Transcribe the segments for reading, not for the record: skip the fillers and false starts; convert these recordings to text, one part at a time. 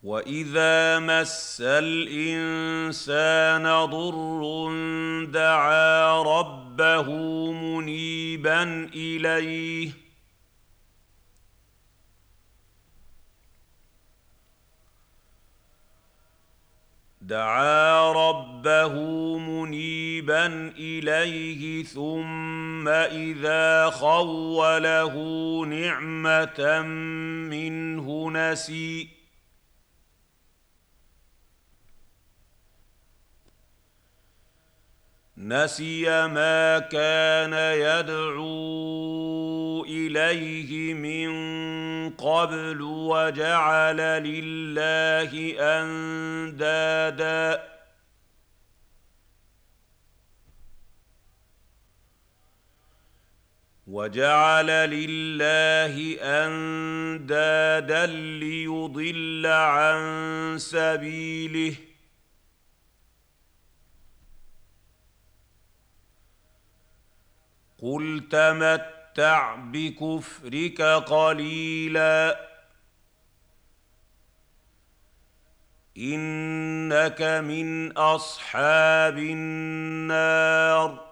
وَإِذَا مَسَّ الْإِنسَانَ ضُرٌّ دَعَا رَبَّهُ مُنِيبًا إِلَيْهِ ثُمَّ إِذَا خَوَّلَهُ نِعْمَةً مِّنْهُ نسي ما كان يدعو إليه من قبل وجعل لله أندادا ليضل عن سبيله. قل تمتع بكفرك قليلا إنك من أصحاب النار.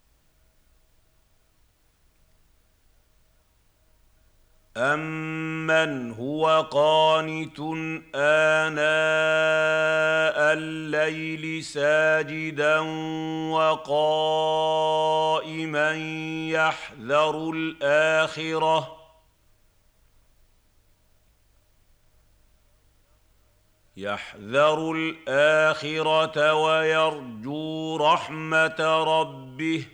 أَمَّنْ هُوَ قَانِتٌ آنَاءَ اللَّيْلِ سَاجِدًا وَقَائِمًا يَحْذَرُ الْآخِرَةَ وَيَرْجُو رَحْمَةَ رَبِّهِ.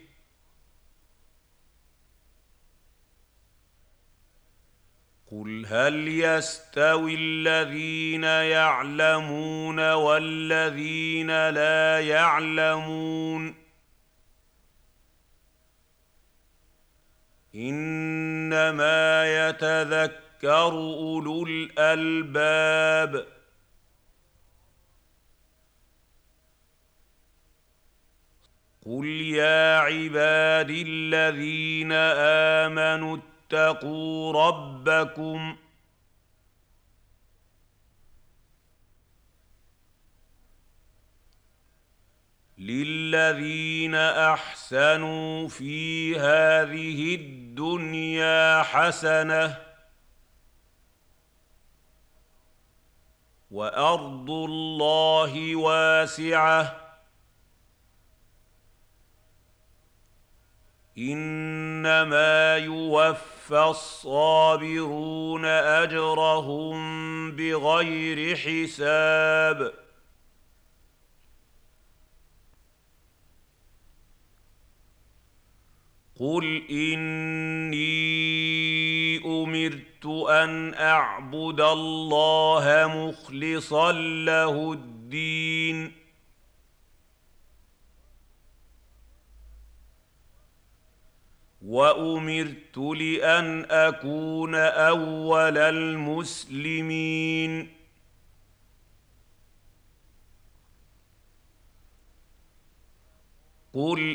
قُلْ هَلْ يَسْتَوِي الَّذِينَ يَعْلَمُونَ وَالَّذِينَ لَا يَعْلَمُونَ إِنَّمَا يَتَذَكَّرُ أُولُو الْأَلْبَابِ. قُلْ يَا عِبَادِي الَّذِينَ آمَنُوا اتَّقُوا رَبَّكُمْ لِلَّذِينَ أَحْسَنُوا فِي هَٰذِهِ الدُّنْيَا حَسَنَةٌ وَأَرْضُ اللَّهِ وَاسِعَةٌ إِنَّمَا يُوَفَّى الصَّابِرُونَ أَجْرَهُم بِغَيْرِ حِسَابٍ. قُلْ إِنِّي أُمِرْتُ أَنْ أَعْبُدَ اللَّهَ مُخْلِصًا لَّهُ الدِّينَ وَأُمِرْتُ لِأَنْ أَكُونَ أَوَّلَ الْمُسْلِمِينَ. قُلْ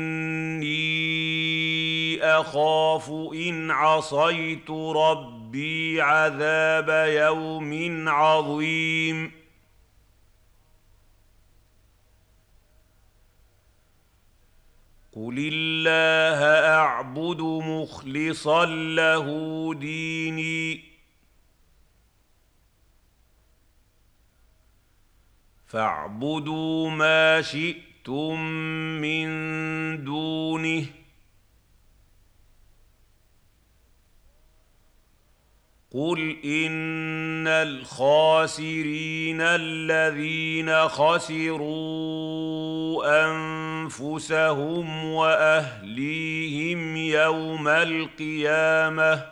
إِنِّي أَخَافُ إِنْ عَصَيْتُ رَبِّي عَذَابَ يَوْمٍ عَظِيمٍ. قُلِ اللَّهَ أَعْبُدُ مُخْلِصًا لَّهُ دِينِي فَاعْبُدُوا مَا شِئْتُم مِّن دُونِهِ ۗ قُلْ إِنَّ الْخَاسِرِينَ الَّذِينَ خَسِرُوا أَنفُسَهُمْ وَأَهْلِيهِمْ يَوْمَ الْقِيَامَةِ ۗ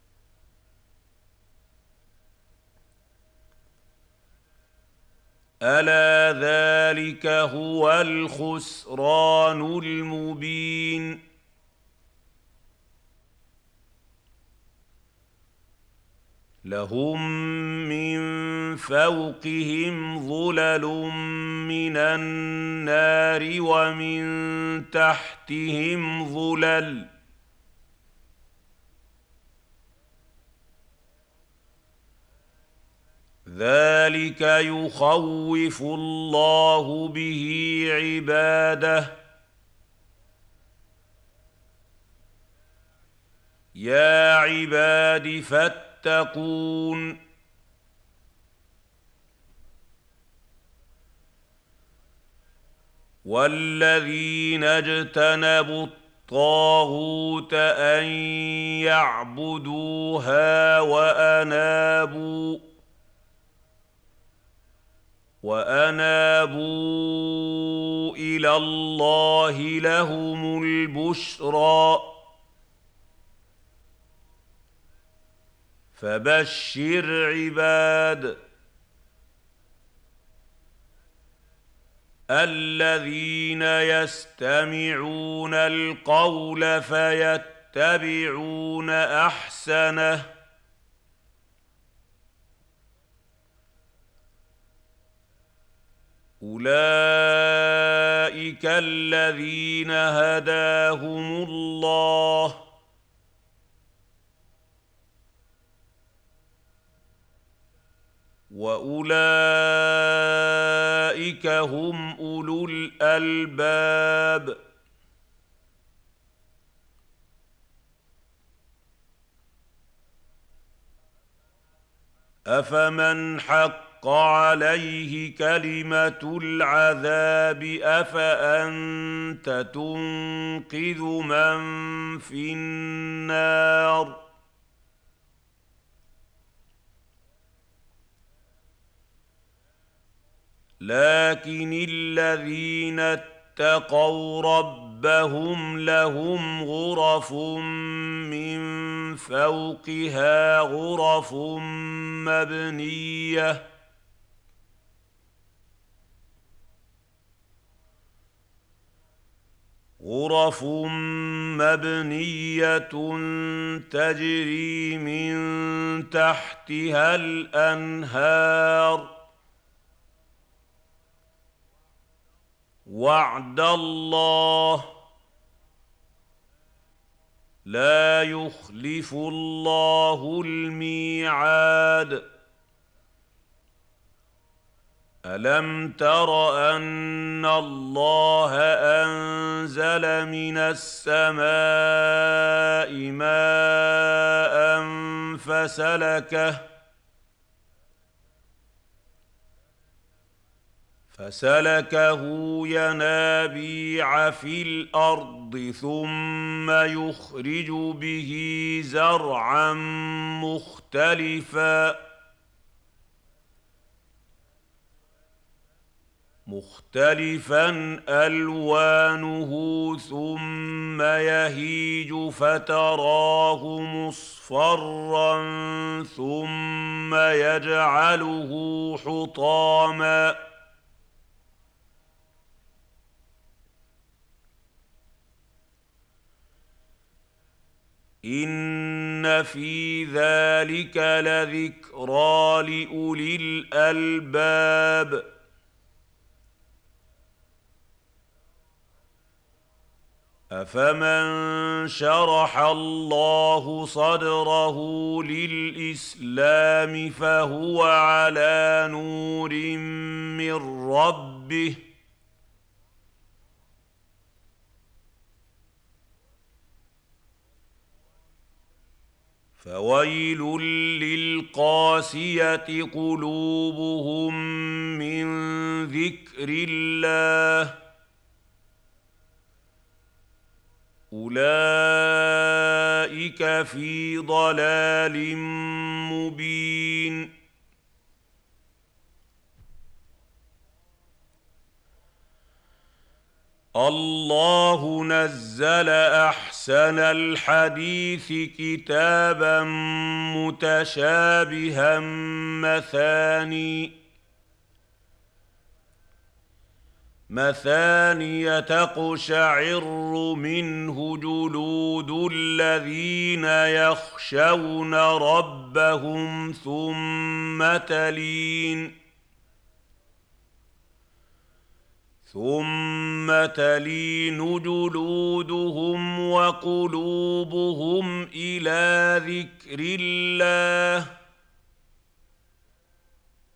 أَلَا ذَٰلِكَ هُوَ الْخُسْرَانُ الْمُبِينُ. لَهُم مِّن فَوْقِهِمْ ظُلَلٌ مِّنَ النَّارِ وَمِن تَحْتِهِمْ ظُلَلٌ ۚ ذلك يخوف الله به عباده يا عباد فاتقون والذين اجتنبوا الطاغوت أن يعبدوها وأنابوا إلى الله لهم البشرى فبشر عباد الذين يستمعون القول فيتبعون أحسنه أولئك الذين هداهم الله وأولئك هم أولو الألباب أفمن حق عليه كلمة العذاب أفأنت تنقذ من في النار لكن الذين اتقوا ربهم لهم غرف من فوقها غرف مبنية تجري من تحتها الأنهار وعد الله لا يخلف الله الميعاد ألم تر أن الله أنزل من السماء ماء فسلكه ينابيع في الأرض ثم يخرج به زرعا مختلفا ألوانه ثم يهيج فتراه مصفرا ثم يجعله حطاما إن في ذلك لذكرى لأولي الألباب أفمن شرح الله صدره للإسلام فهو على نور من ربه فويل للقاسية قلوبهم من ذكر الله أولئك في ضلال مبين الله نزل أحسن الحديث كتابا متشابها مثانية تقشعر منه جلود الذين يخشون ربهم ثم تلين جلودهم وقلوبهم إلى ذكر الله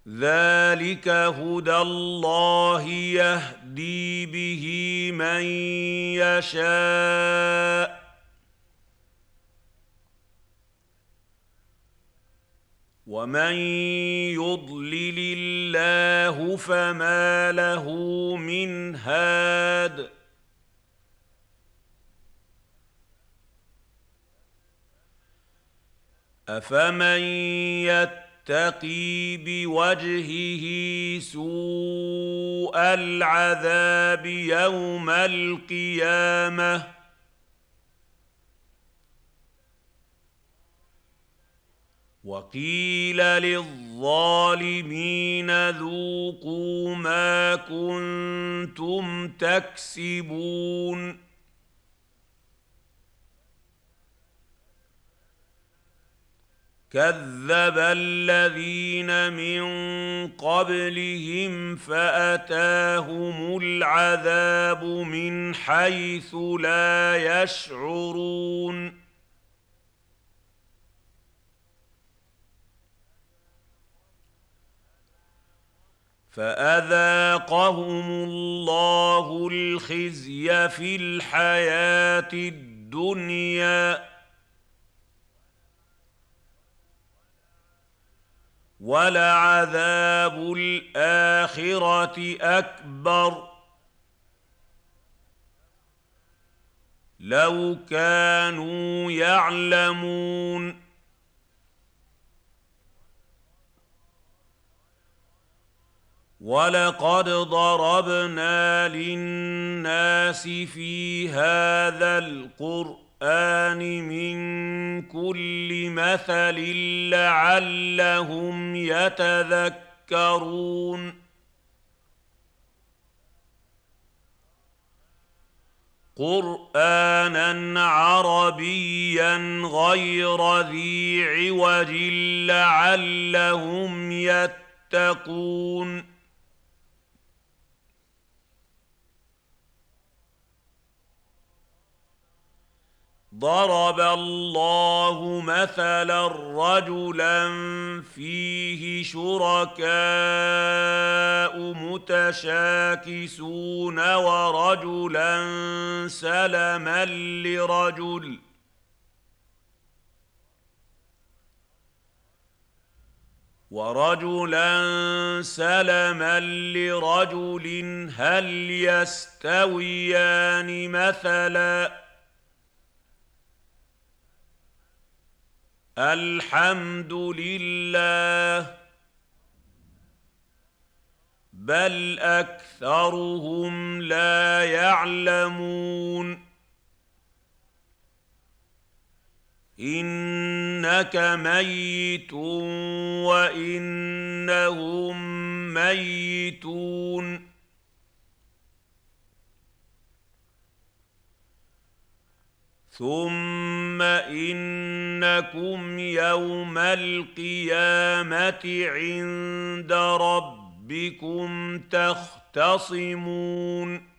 ذلك هدى الله يهدي به من يشاء ومن يضلل الله فما له من هاد أفمن يتقي بوجهه سوء العذاب يوم القيامة وقيل للظالمين ذوقوا ما كنتم تكسبون كذب الذين من قبلهم فأتاهم العذاب من حيث لا يشعرون فأذاقهم الله الخزي في الحياة الدنيا ولعذاب الآخرة أكبر لو كانوا يعلمون ولقد ضربنا للناس في هذا القرآن من كل مثل لعلهم يتذكرون قرآنا عربيا غير ذي عوج لعلهم يتقون ضرب الله مثلا رجلا فيه شركاء متشاكسون ورجلا سلما لرجل هل يستويان مثلا الحمد لله بل أكثرهم لا يعلمون إنك ميت وإنهم ميتون ثم إنكم يوم القيامة عند ربكم تختصمون